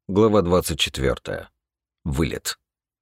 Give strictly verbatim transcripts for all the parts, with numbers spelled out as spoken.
Глава двадцать четвёртая. Вылет.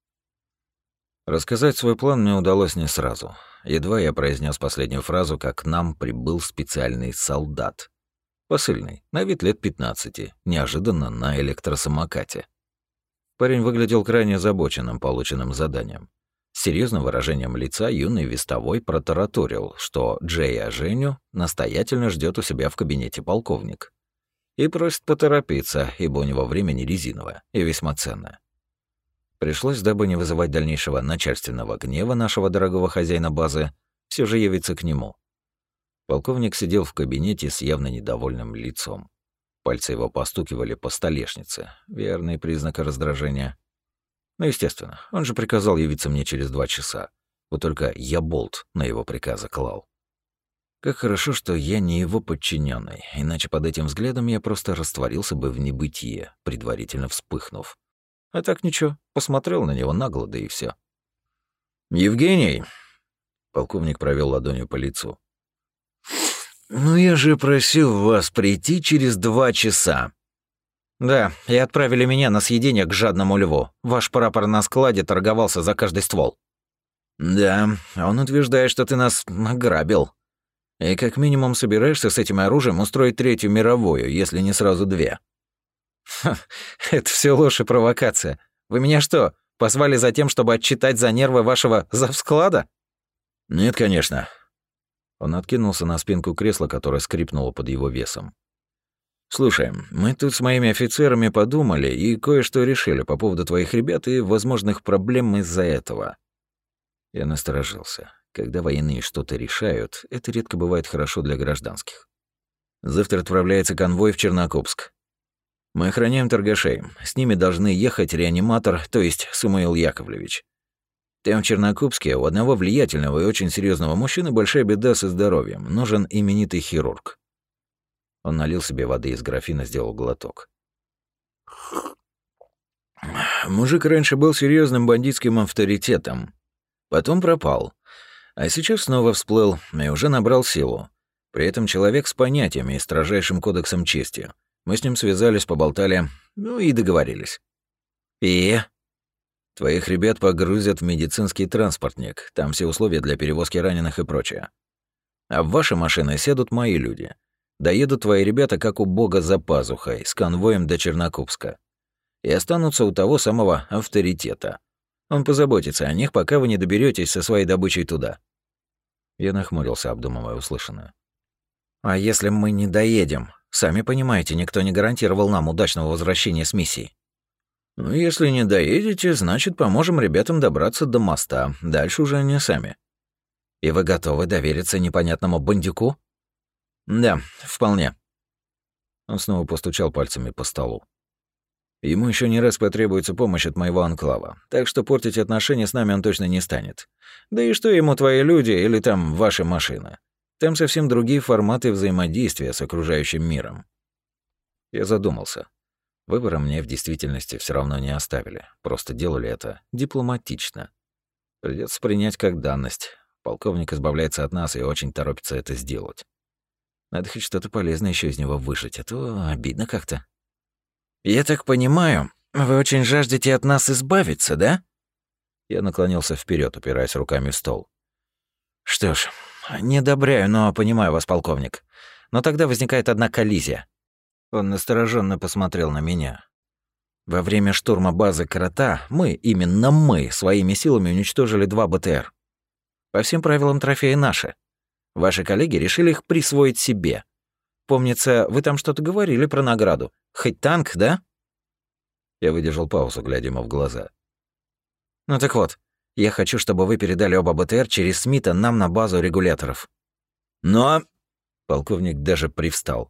Рассказать свой план мне удалось не сразу. Едва я произнес последнюю фразу, как к нам прибыл специальный солдат. Посыльный, на вид лет пятнадцати, неожиданно на электросамокате. Парень выглядел крайне озабоченным полученным заданием. С серьезным выражением лица юный вестовой протараторил, что Джея Женю настоятельно ждет у себя в кабинете полковник. И просит поторопиться, ибо у него время не резиновое и весьма ценное. Пришлось, дабы не вызывать дальнейшего начальственного гнева нашего дорогого хозяина базы, все же явиться к нему. Полковник сидел в кабинете с явно недовольным лицом. Пальцы его постукивали по столешнице, верный признак раздражения. Ну, естественно, он же приказал явиться мне через два часа. Вот только я болт на его приказы клал. Как хорошо, что я не его подчиненный, иначе под этим взглядом я просто растворился бы в небытие, предварительно вспыхнув. А так ничего, посмотрел на него нагло, да и все. «Евгений!» — полковник провел ладонью по лицу. «Ну я же просил вас прийти через два часа». «Да, и отправили меня на съедение к жадному льву. Ваш прапор на складе торговался за каждый ствол». «Да, он утверждает, что ты нас ограбил. И как минимум собираешься с этим оружием устроить третью мировую, если не сразу две». Ха, это все ложь и провокация. Вы меня что, позвали за тем, чтобы отчитать за нервы вашего завсклада? Нет, конечно. Он откинулся на спинку кресла, которое скрипнуло под его весом. Слушай, мы тут с моими офицерами подумали и кое-что решили по поводу твоих ребят и возможных проблем из-за этого. Я насторожился. Когда военные что-то решают, это редко бывает хорошо для гражданских. Завтра отправляется конвой в Чернокопск. Мы охраняем торгашей. С ними должны ехать реаниматор, то есть Самуил Яковлевич. Там в Чернокопске у одного влиятельного и очень серьезного мужчины большая беда со здоровьем. Нужен именитый хирург. Он налил себе воды из графина, сделал глоток. Мужик раньше был серьезным бандитским авторитетом. Потом пропал. А сейчас снова всплыл и уже набрал силу. При этом человек с понятиями и строжайшим кодексом чести. Мы с ним связались, поболтали, ну и договорились. И? Твоих ребят погрузят в медицинский транспортник. Там все условия для перевозки раненых и прочее. А в ваши машины сядут мои люди. Доедут твои ребята, как у бога за пазухой, с конвоем до Чернокопска. И останутся у того самого авторитета. Он позаботится о них, пока вы не доберетесь со своей добычей туда. Я нахмурился, обдумывая услышанное. А если мы не доедем? Сами понимаете, никто не гарантировал нам удачного возвращения с миссии. Ну, если не доедете, значит, поможем ребятам добраться до моста. Дальше уже они сами. И вы готовы довериться непонятному бандюку? Да, вполне. Он снова постучал пальцами по столу. Ему еще не раз потребуется помощь от моего анклава, так что портить отношения с нами он точно не станет. Да и что ему твои люди или там ваши машины? Там совсем другие форматы взаимодействия с окружающим миром. Я задумался. Выбора мне в действительности все равно не оставили, просто делали это дипломатично. Придется принять как данность. Полковник избавляется от нас и очень торопится это сделать. Надо хоть что-то полезное еще из него выжать, а то обидно как-то. «Я так понимаю, вы очень жаждете от нас избавиться, да?» Я наклонился вперед, упираясь руками в стол. «Что ж, не одобряю, но понимаю вас, полковник. Но тогда возникает одна коллизия». Он настороженно посмотрел на меня. «Во время штурма базы Крота мы, именно мы, своими силами уничтожили два БТР. По всем правилам трофеи наши. Ваши коллеги решили их присвоить себе. Помнится, вы там что-то говорили про награду. Хоть танк, да?» Я выдержал паузу, глядя ему в глаза. «Ну так вот, я хочу, чтобы вы передали оба БТР через Смита нам на базу регуляторов». «Но...» — полковник даже привстал.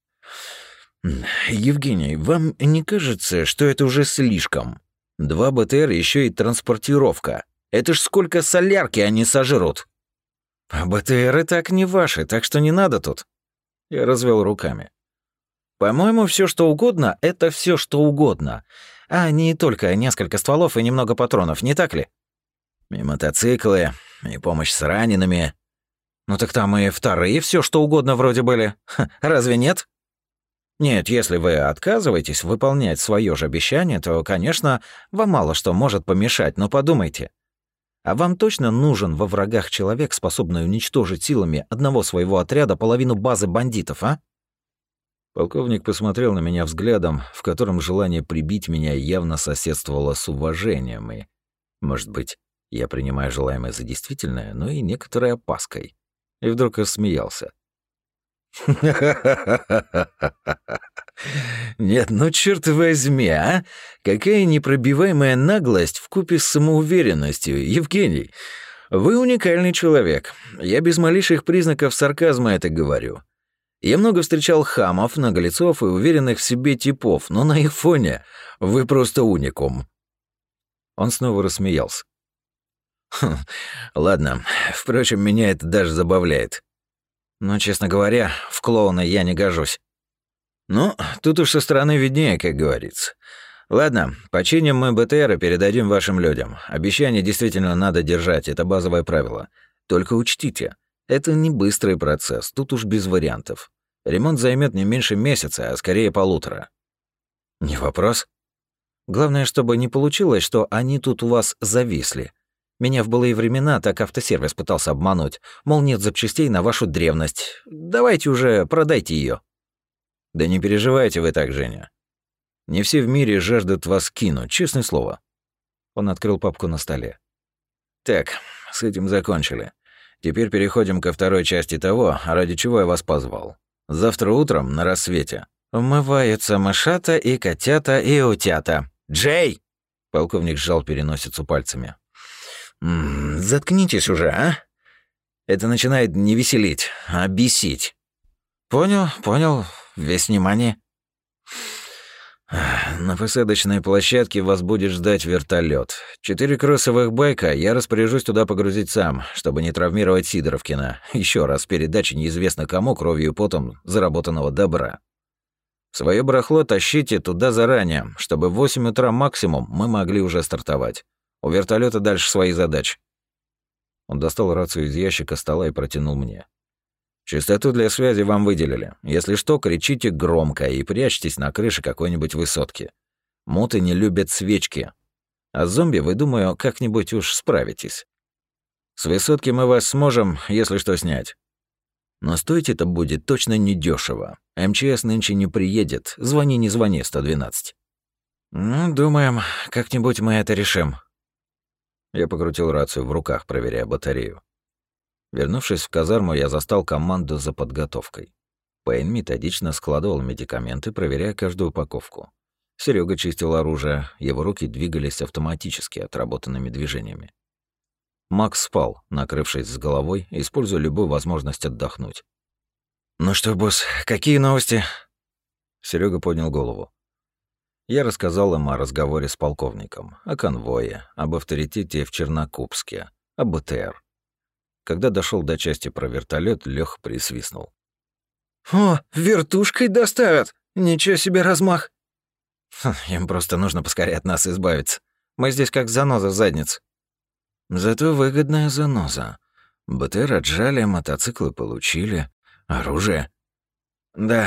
«Евгений, вам не кажется, что это уже слишком? Два БТР, еще и транспортировка. Это ж сколько солярки они сожрут!» «А БТР и так не ваши, так что не надо тут». Я развел руками. «По-моему, все что угодно — это все что угодно, а не только несколько стволов и немного патронов, не так ли? И мотоциклы, и помощь с ранеными. Ну так там и вторые все что угодно вроде были. Ха, разве нет?» Нет, если вы отказываетесь выполнять свое же обещание, то, конечно, вам мало что может помешать, но подумайте. А вам точно нужен во врагах человек, способный уничтожить силами одного своего отряда половину базы бандитов, а? Полковник посмотрел на меня взглядом, в котором желание прибить меня явно соседствовало с уважением, и, может быть, я принимаю желаемое за действительное, но и некоторой опаской. И вдруг рассмеялся. Нет, ну черт возьми, а? Какая непробиваемая наглость вкупе с самоуверенностью, Евгений. Вы уникальный человек. Я без малейших признаков сарказма это говорю. Я много встречал хамов, наглецов и уверенных в себе типов, но на их фоне вы просто уникум. Он снова рассмеялся. Хм, ладно, впрочем, меня это даже забавляет. Но, честно говоря, в клоуна я не гожусь. Ну, тут уж со стороны виднее, как говорится. Ладно, починим мы БТР и передадим вашим людям. Обещание действительно надо держать, это базовое правило. Только учтите, это не быстрый процесс, тут уж без вариантов. Ремонт займет не меньше месяца, а скорее полутора. Не вопрос. Главное, чтобы не получилось, что они тут у вас зависли. Меня в былые времена так автосервис пытался обмануть. Мол, нет запчастей на вашу древность. Давайте уже продайте ее. Да не переживайте вы так, Женя. Не все в мире жаждут вас кинуть, честное слово. Он открыл папку на столе. Так, с этим закончили. Теперь переходим ко второй части того, ради чего я вас позвал. Завтра утром на рассвете умываются мышата и котята и утята. Джей! Полковник сжал переносицу пальцами. М-м, заткнитесь уже, а? Это начинает не веселить, а бесить. Понял, понял, весь внимание. На посадочной площадке вас будет ждать вертолет. Четыре кроссовых байка, я распоряжусь туда погрузить сам, чтобы не травмировать Сидоровкина. Еще раз передачи неизвестно кому кровью и потом заработанного добра. Своё барахло тащите туда заранее, чтобы в восемь утра максимум мы могли уже стартовать. У вертолета дальше свои задачи. Он достал рацию из ящика стола и протянул мне. Частоту для связи вам выделили. Если что, кричите громко и прячьтесь на крыше какой-нибудь высотки. Муты не любят свечки. А с зомби, вы, думаю, как-нибудь уж справитесь. С высотки мы вас сможем, если что, снять. Но стоить это будет точно недешево. МЧС нынче не приедет. Звони, не звони, сто двенадцать. Ну, думаем, как-нибудь мы это решим. Я покрутил рацию в руках, проверяя батарею. Вернувшись в казарму, я застал команду за подготовкой. Пейн методично складывал медикаменты, проверяя каждую упаковку. Серега чистил оружие, его руки двигались автоматически отработанными движениями. Макс спал, накрывшись с головой, используя любую возможность отдохнуть. «Ну что, босс, какие новости?» Серега поднял голову. Я рассказал им о разговоре с полковником, о конвое, об авторитете в Чернокубске, о БТР. Когда дошел до части про вертолет, Лёха присвистнул. «О, вертушкой доставят! Ничего себе размах!» Хм, «Им просто нужно поскорее от нас избавиться. Мы здесь как заноза в заднице». «Зато выгодная заноза. БТР отжали, мотоциклы получили. Оружие?» «Да».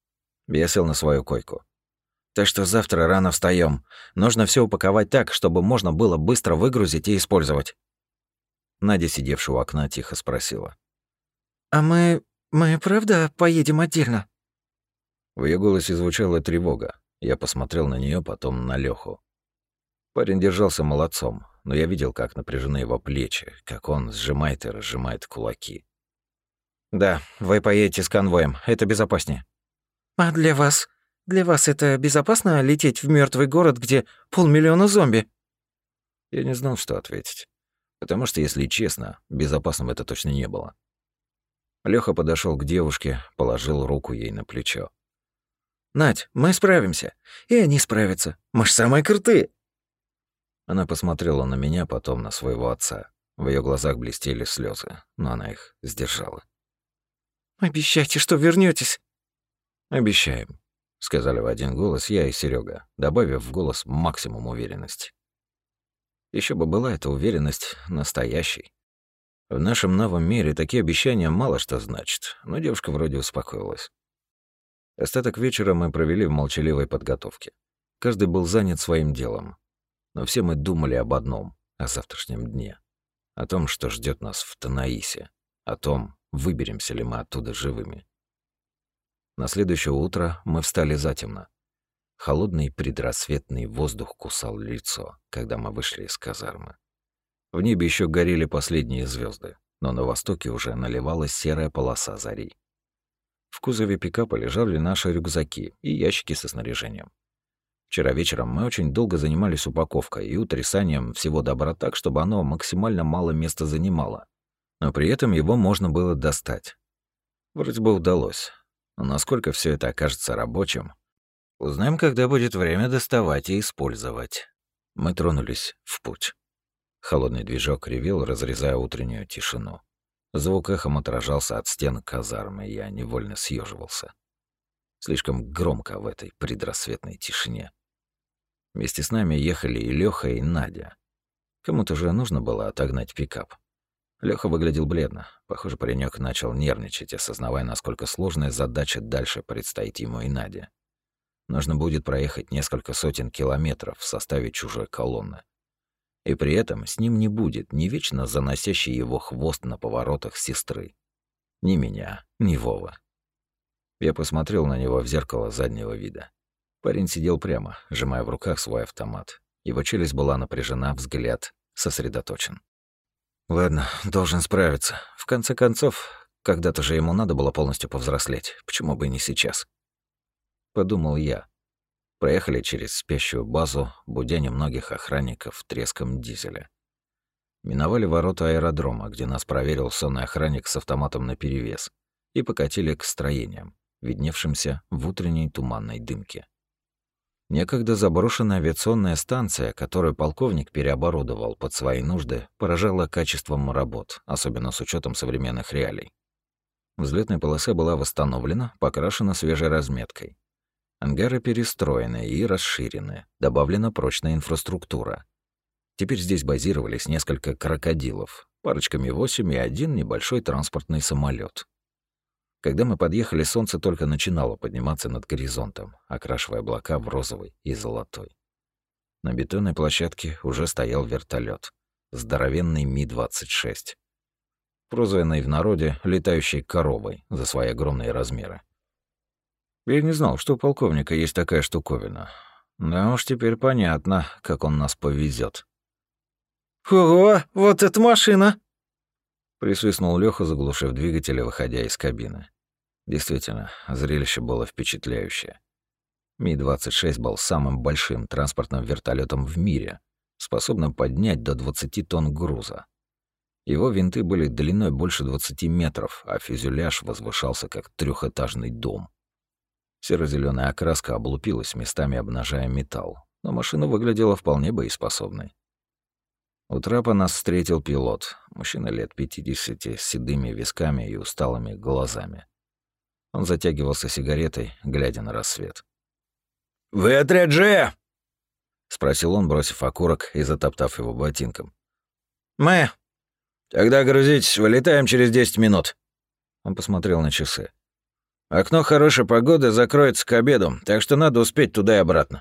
Я сел на свою койку. «Так что завтра рано встаём. Нужно всё упаковать так, чтобы можно было быстро выгрузить и использовать». Надя, сидевшая у окна, тихо спросила. «А мы... мы правда поедем отдельно?» В её голосе звучала тревога. Я посмотрел на неё, потом на Лёху. Парень держался молодцом, но я видел, как напряжены его плечи, как он сжимает и разжимает кулаки. «Да, вы поедете с конвоем, это безопаснее». «А для вас? Для вас это безопасно лететь в мёртвый город, где полмиллиона зомби?» Я не знал, что ответить. Потому что, если честно, безопасным это точно не было. Лёха подошёл к девушке, положил руку ей на плечо. «Надь, мы справимся. И они справятся. Мы ж самые крутые!» Она посмотрела на меня, потом на своего отца. В её глазах блестели слёзы, но она их сдержала. «Обещайте, что вернётесь!» «Обещаем», — сказали в один голос я и Серёга, добавив в голос максимум уверенности. Ещё бы была эта уверенность настоящей. В нашем новом мире такие обещания мало что значат, но девушка вроде успокоилась. Остаток вечера мы провели в молчаливой подготовке. Каждый был занят своим делом. Но все мы думали об одном — о завтрашнем дне. О том, что ждет нас в Танаисе. О том, выберемся ли мы оттуда живыми. На следующее утро мы встали затемно. Холодный предрассветный воздух кусал лицо, когда мы вышли из казармы. В небе еще горели последние звезды, но на востоке уже наливалась серая полоса зари. В кузове пикапа лежали наши рюкзаки и ящики со снаряжением. Вчера вечером мы очень долго занимались упаковкой и утрясанием всего добра так, чтобы оно максимально мало места занимало, но при этом его можно было достать. Вроде бы удалось, но насколько все это окажется рабочим, узнаем, когда будет время доставать и использовать. Мы тронулись в путь. Холодный движок ревел, разрезая утреннюю тишину. Звук эхом отражался от стен казармы, и я невольно съеживался. Слишком громко в этой предрассветной тишине. Вместе с нами ехали и Лёха, и Надя. Кому-то же нужно было отогнать пикап. Лёха выглядел бледно. Похоже, паренек начал нервничать, осознавая, насколько сложная задача дальше предстоит ему и Наде. Нужно будет проехать несколько сотен километров в составе чужой колонны. И при этом с ним не будет ни вечно заносящий его хвост на поворотах сестры. Ни меня, ни Вова. Я посмотрел на него в зеркало заднего вида. Парень сидел прямо, сжимая в руках свой автомат. Его челюсть была напряжена, взгляд сосредоточен. Ладно, должен справиться. В конце концов, когда-то же ему надо было полностью повзрослеть. Почему бы и не сейчас? Подумал я. Проехали через спящую базу, будя немногих охранников треском дизеля. Миновали ворота аэродрома, где нас проверил сонный охранник с автоматом наперевес, и покатили к строениям, видневшимся в утренней туманной дымке. Некогда заброшенная авиационная станция, которую полковник переоборудовал под свои нужды, поражала качеством работ, особенно с учетом современных реалий. Взлетная полоса была восстановлена, покрашена свежей разметкой. Ангары перестроены и расширены, добавлена прочная инфраструктура. Теперь здесь базировались несколько крокодилов, парочка Ми восемь и один небольшой транспортный самолет. Когда мы подъехали, солнце только начинало подниматься над горизонтом, окрашивая облака в розовый и золотой. На бетонной площадке уже стоял вертолет, здоровенный Ми двадцать шесть, прозванный в народе летающей коровой за свои огромные размеры. Я не знал, что у полковника есть такая штуковина. Да уж теперь понятно, как он нас повезет. «Ого, вот эта машина!» Присвистнул Лёха, заглушив двигатель, выходя из кабины. Действительно, зрелище было впечатляющее. Ми двадцать шесть был самым большим транспортным вертолетом в мире, способным поднять до двадцати тонн груза. Его винты были длиной больше двадцати метров, а фюзеляж возвышался как трехэтажный дом. Серо-зелёная окраска облупилась, местами обнажая металл, но машина выглядела вполне боеспособной. У трапа нас встретил пилот, мужчина лет пятидесяти, с седыми висками и усталыми глазами. Он затягивался сигаретой, глядя на рассвет. «Вы отряд Ж?» — спросил он, бросив окурок и затоптав его ботинком. «Мы. Тогда грузитесь, вылетаем через десять минут». Он посмотрел на часы. «Окно хорошей погоды закроется к обеду, так что надо успеть туда и обратно».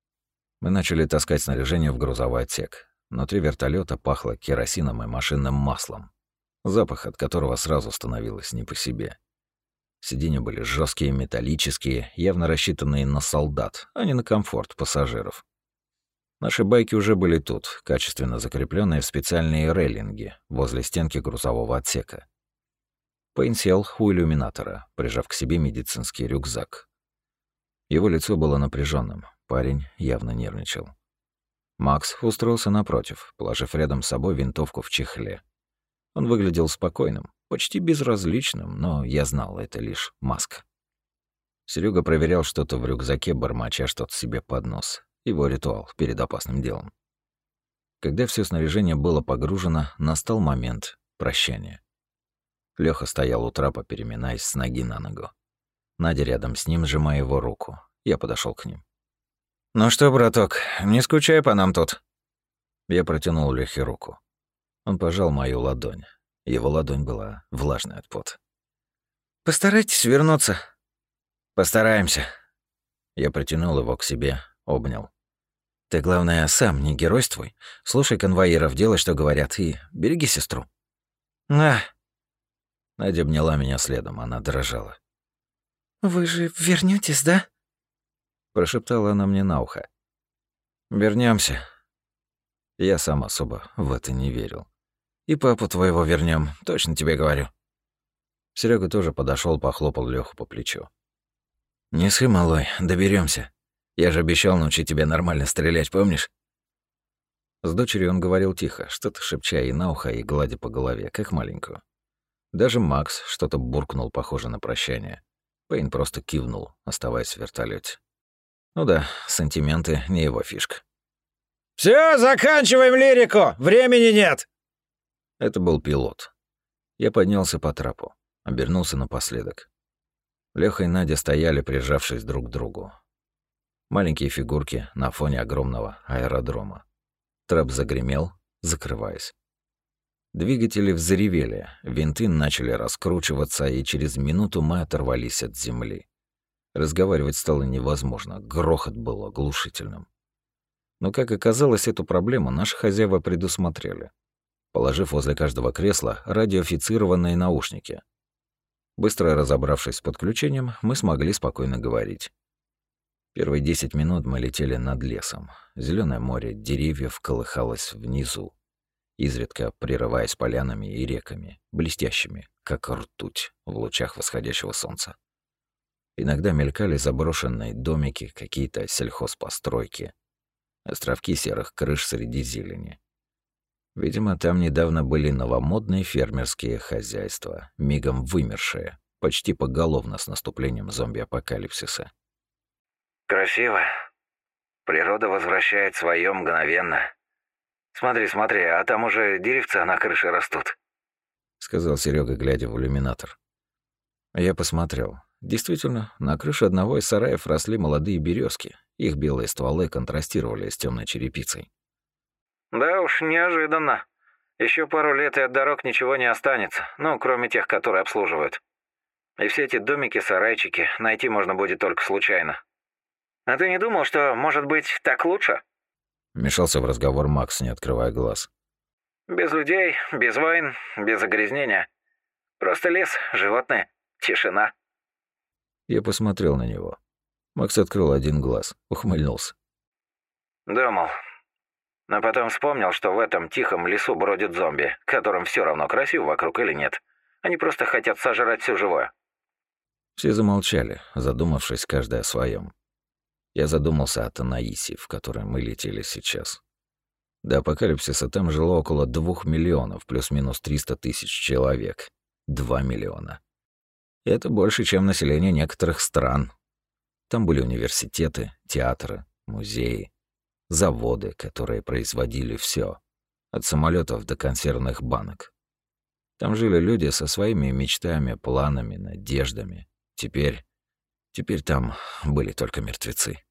Мы начали таскать снаряжение в грузовой отсек. Внутри вертолета пахло керосином и машинным маслом, запах от которого сразу становилось не по себе. Сиденья были жесткие, металлические, явно рассчитанные на солдат, а не на комфорт пассажиров. Наши байки уже были тут, качественно закрепленные в специальные рейлинги возле стенки грузового отсека. Пейн сел у иллюминатора, прижав к себе медицинский рюкзак. Его лицо было напряженным, парень явно нервничал. Макс устроился напротив, положив рядом с собой винтовку в чехле. Он выглядел спокойным, почти безразличным, но я знал, это лишь маска. Серега проверял что-то в рюкзаке, бормоча что-то себе под нос. Его ритуал перед опасным делом. Когда все снаряжение было погружено, настал момент прощания. Лёха стоял у трапа, переминаясь с ноги на ногу. Надя рядом с ним, сжимая его руку. Я подошел к ним. «Ну что, браток, не скучай по нам тут». Я протянул Лёхе руку. Он пожал мою ладонь. Его ладонь была влажной от пота. «Постарайтесь вернуться». Постараемся. Я притянул его к себе, обнял. Ты, главное, сам не геройствуй. Слушай конвоиров, делай, что говорят, и береги сестру. На. Надя обняла меня следом, она дрожала. «Вы же вернётесь, да?» Прошептала она мне на ухо. Вернёмся. Я сам особо в это не верил. И папу твоего вернём, точно тебе говорю. Серёга тоже подошёл, похлопал Лёху по плечу. Не ссы, малой, доберёмся. Я же обещал научить тебя нормально стрелять, помнишь? С дочерью он говорил тихо, что-то шепча ей на ухо и гладя по голове, как маленькую. Даже Макс что-то буркнул, похоже на прощание. Пейн просто кивнул, оставаясь в вертолёте. Ну да, сантименты не его фишка. «Всё, заканчиваем лирику! Времени нет!» Это был пилот. Я поднялся по трапу, обернулся напоследок. Лёха и Надя стояли, прижавшись друг к другу. Маленькие фигурки на фоне огромного аэродрома. Трап загремел, закрываясь. Двигатели взревели, винты начали раскручиваться, и через минуту мы оторвались от земли. Разговаривать стало невозможно, грохот был оглушительным. Но, как оказалось, эту проблему наши хозяева предусмотрели, положив возле каждого кресла радиофицированные наушники. Быстро разобравшись с подключением, мы смогли спокойно говорить. Первые десять минут мы летели над лесом. Зелёное море деревьев колыхалось внизу, изредка прерываясь полянами и реками, блестящими, как ртуть в лучах восходящего солнца. Иногда мелькали заброшенные домики, какие-то сельхозпостройки, островки серых крыш среди зелени. Видимо, там недавно были новомодные фермерские хозяйства, мигом вымершие, почти поголовно с наступлением зомби-апокалипсиса. «Красиво. Природа возвращает своё мгновенно. Смотри, смотри, а там уже деревца на крыше растут», — сказал Серёга, глядя в иллюминатор. Я посмотрел. Действительно, на крыше одного из сараев росли молодые березки. Их белые стволы контрастировали с темной черепицей. «Да уж, неожиданно. Еще пару лет и от дорог ничего не останется, ну, кроме тех, которые обслуживают. И все эти домики-сарайчики найти можно будет только случайно. А ты не думал, что, может быть, так лучше?» Вмешался в разговор Макс, не открывая глаз. «Без людей, без войн, без загрязнения. Просто лес, животные, тишина». Я посмотрел на него. Макс открыл один глаз, ухмыльнулся. «Думал. Но потом вспомнил, что в этом тихом лесу бродят зомби, которым все равно, красиво вокруг или нет. Они просто хотят сожрать все живое». Все замолчали, задумавшись каждый о своем. Я задумался о Танаисе, в которой мы летели сейчас. До апокалипсиса там жило около двух миллионов, плюс-минус триста тысяч человек. Два миллиона. Это больше, чем население некоторых стран. Там были университеты, театры, музеи, заводы, которые производили все, от самолетов до консервных банок. Там жили люди со своими мечтами, планами, надеждами. Теперь... Теперь там были только мертвецы.